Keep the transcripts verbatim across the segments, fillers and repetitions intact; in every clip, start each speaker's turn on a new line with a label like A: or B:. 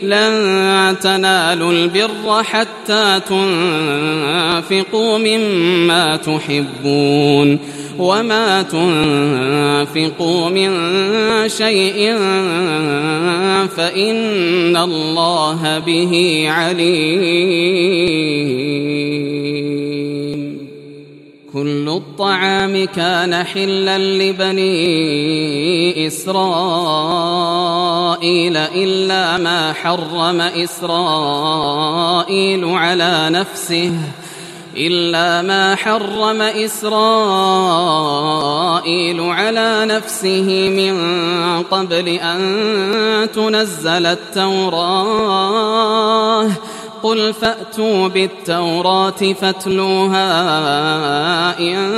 A: لن تنالوا البر حتى تنفقوا مما تحبون وما تنفقوا من شيء فإن الله به عليم. كل الطعام كان حلا لبني إسرائيل إلا ما حرم إسرائيل على نفسه إلا ما حرم إسرائيل على نفسه من قبل أن تنزل التوراة قل فأتوا بالتوراة فاتلوها إن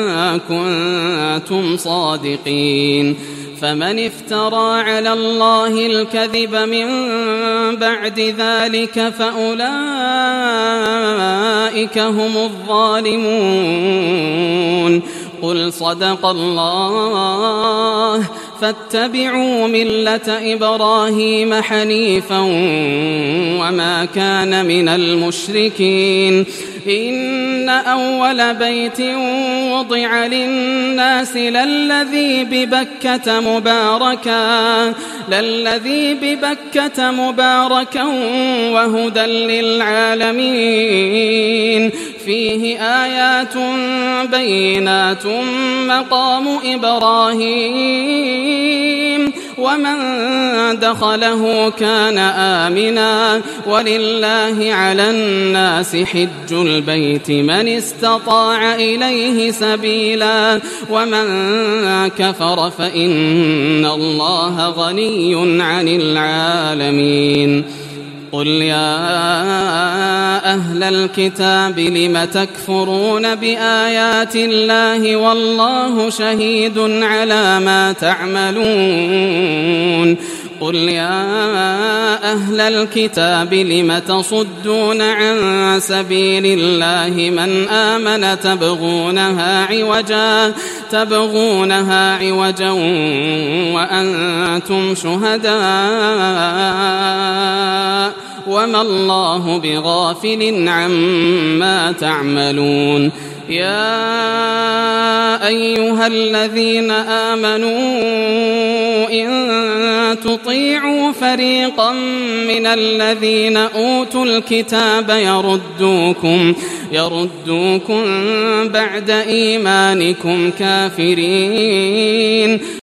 A: كنتم صادقين. فمن افترى على الله الكذب من بعد ذلك فأولئك هم الظالمون. قل صدق الله فاتبعوا ملة إبراهيم حنيفا وما كان من المشركين. إن أول بيت وضع للناس للذي ببكة مباركا للذي ببكة مباركا وهدى للعالمين فيه آيات بينات مقام إبراهيم ومن دخله كان آمنا ولله على الناس حج البيت من استطاع إليه سبيلا ومن كفر فإن الله غني عن العالمين. قل يا أهل الكتاب لم تكفرون بآيات الله والله شهيد على ما تعملون. قل يا أهل الكتاب لم تصدون عن سبيل الله من آمن تبغونها عوجا تبغونها عوجا وأنتم شهداء وما الله بغافل عما تعملون. يا أيها الذين آمنوا إن تطيعوا فريقا من الذين أوتوا الكتاب يردوكم يردوكم بعد إيمانكم كافرين